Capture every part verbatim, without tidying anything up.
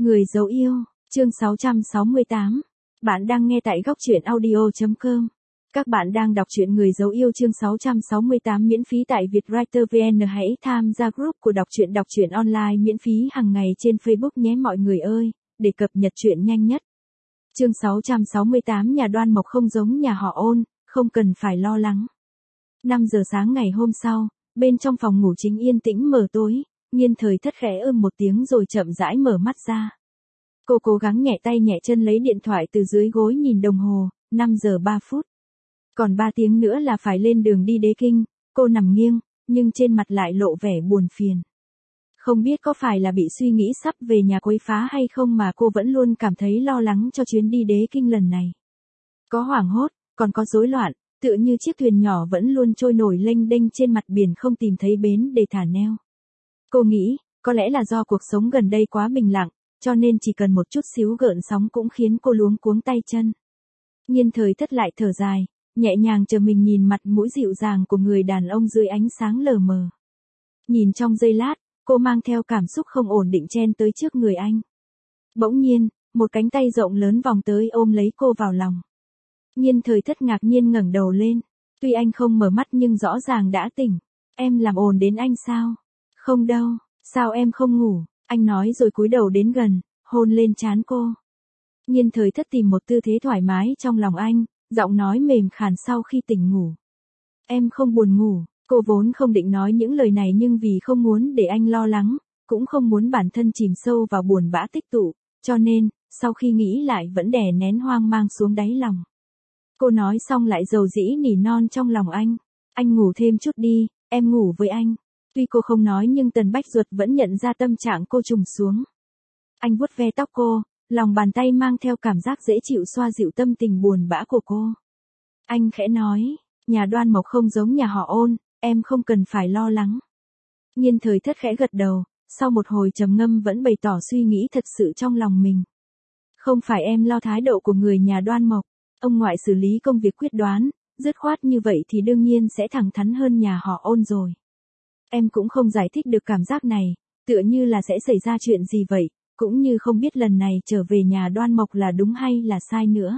Người dấu yêu, chương sáu trăm sáu mươi tám. Bạn đang nghe tại góc truyện audio chấm com. Các bạn đang đọc truyện Người dấu yêu chương sáu trăm sáu mươi tám miễn phí tại Vietwriter vê en. Hãy tham gia group của đọc truyện đọc truyện online miễn phí hàng ngày trên Facebook nhé mọi người ơi, để cập nhật truyện nhanh nhất. Chương sáu trăm sáu mươi tám Nhà Đoan Mộc không giống nhà họ Ôn, không cần phải lo lắng. năm giờ sáng ngày hôm sau, bên trong phòng ngủ chính yên tĩnh mờ tối, Nhiên Thời Thất khẽ ưm một tiếng rồi chậm rãi mở mắt ra. Cô cố gắng nhẹ tay nhẹ chân lấy điện thoại từ dưới gối nhìn đồng hồ, năm giờ ba phút. Còn ba tiếng nữa là phải lên đường đi Đế Kinh, cô nằm nghiêng, nhưng trên mặt lại lộ vẻ buồn phiền. Không biết có phải là bị suy nghĩ sắp về nhà quấy phá hay không mà cô vẫn luôn cảm thấy lo lắng cho chuyến đi Đế Kinh lần này. Có hoảng hốt, còn có rối loạn, tựa như chiếc thuyền nhỏ vẫn luôn trôi nổi lênh đênh trên mặt biển không tìm thấy bến để thả neo. Cô nghĩ, có lẽ là do cuộc sống gần đây quá bình lặng, cho nên chỉ cần một chút xíu gợn sóng cũng khiến cô luống cuống tay chân. Nhiên Thời Thất lại thở dài, nhẹ nhàng chờ mình nhìn mặt mũi dịu dàng của người đàn ông dưới ánh sáng lờ mờ. Nhìn trong giây lát, cô mang theo cảm xúc không ổn định chen tới trước người anh. Bỗng nhiên, một cánh tay rộng lớn vòng tới ôm lấy cô vào lòng. Nhiên Thời Thất ngạc nhiên ngẩng đầu lên, tuy anh không mở mắt nhưng rõ ràng đã tỉnh. Em làm ồn đến anh sao? Không đâu, sao em không ngủ? Anh nói rồi cúi đầu đến gần, hôn lên trán cô. Nhiên Thời Thất tìm một tư thế thoải mái trong lòng anh, giọng nói mềm khàn sau khi tỉnh ngủ. Em không buồn ngủ, cô vốn không định nói những lời này nhưng vì không muốn để anh lo lắng, cũng không muốn bản thân chìm sâu vào buồn bã tích tụ, cho nên, sau khi nghĩ lại vẫn đè nén hoang mang xuống đáy lòng. Cô nói xong lại dầu dĩ nỉ non trong lòng anh. Anh ngủ thêm chút đi, em ngủ với anh. Tuy cô không nói nhưng Tần Bách Duật vẫn nhận ra tâm trạng cô trùng xuống. Anh vuốt ve tóc cô, lòng bàn tay mang theo cảm giác dễ chịu xoa dịu tâm tình buồn bã của cô. Anh khẽ nói, nhà Đoan Mộc không giống nhà họ Ôn, em không cần phải lo lắng. Nhiên Thời Thất khẽ gật đầu, sau một hồi trầm ngâm vẫn bày tỏ suy nghĩ thật sự trong lòng mình. Không phải em lo thái độ của người nhà Đoan Mộc, ông ngoại xử lý công việc quyết đoán, dứt khoát như vậy thì đương nhiên sẽ thẳng thắn hơn nhà họ Ôn rồi. Em cũng không giải thích được cảm giác này, tựa như là sẽ xảy ra chuyện gì vậy, cũng như không biết lần này trở về nhà Đoan Mộc là đúng hay là sai nữa.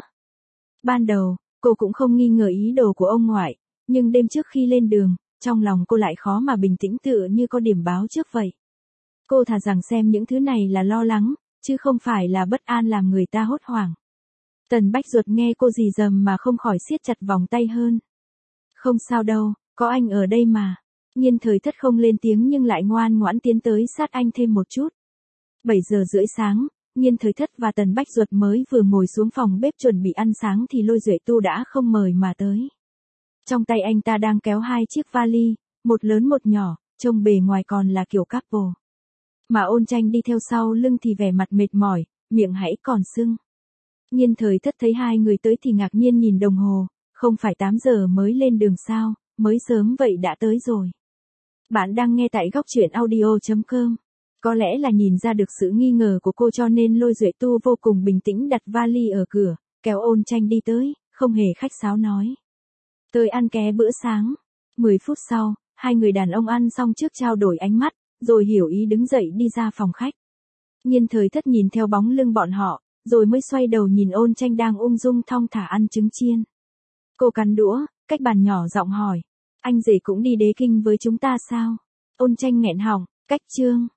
Ban đầu, cô cũng không nghi ngờ ý đồ của ông ngoại, nhưng đêm trước khi lên đường, trong lòng cô lại khó mà bình tĩnh tựa như có điểm báo trước vậy. Cô thà rằng xem những thứ này là lo lắng, chứ không phải là bất an làm người ta hốt hoảng. Tần Bách Duật nghe cô rì rầm mà không khỏi siết chặt vòng tay hơn. Không sao đâu, có anh ở đây mà. Nhiên Thời Thất không lên tiếng nhưng lại ngoan ngoãn tiến tới sát anh thêm một chút. bảy giờ rưỡi sáng, Nhiên Thời Thất và Tần Bách Duật mới vừa ngồi xuống phòng bếp chuẩn bị ăn sáng thì Lôi Duệ Tu đã không mời mà tới. Trong tay anh ta đang kéo hai chiếc vali, một lớn một nhỏ, trông bề ngoài còn là kiểu couple. Mà Ôn Tranh đi theo sau lưng thì vẻ mặt mệt mỏi, miệng hãy còn sưng. Nhiên Thời Thất thấy hai người tới thì ngạc nhiên nhìn đồng hồ, không phải tám giờ mới lên đường sao, mới sớm vậy đã tới rồi. Bạn đang nghe tại góc truyện audio chấm com. Có lẽ là nhìn ra được sự nghi ngờ của cô cho nên Lôi Duệ Tu vô cùng bình tĩnh đặt vali ở cửa, kéo Ôn Tranh đi tới, không hề khách sáo nói. Tới ăn ké bữa sáng. mười phút sau, hai người đàn ông ăn xong trước trao đổi ánh mắt, rồi hiểu ý đứng dậy đi ra phòng khách. Nhiên Thời Thất nhìn theo bóng lưng bọn họ, rồi mới xoay đầu nhìn Ôn Tranh đang ung dung thong thả ăn trứng chiên. Cô cắn đũa, cách bàn nhỏ giọng hỏi, anh rể cũng đi Đế Kinh với chúng ta sao? Ôn Tranh nghẹn họng, cách chương.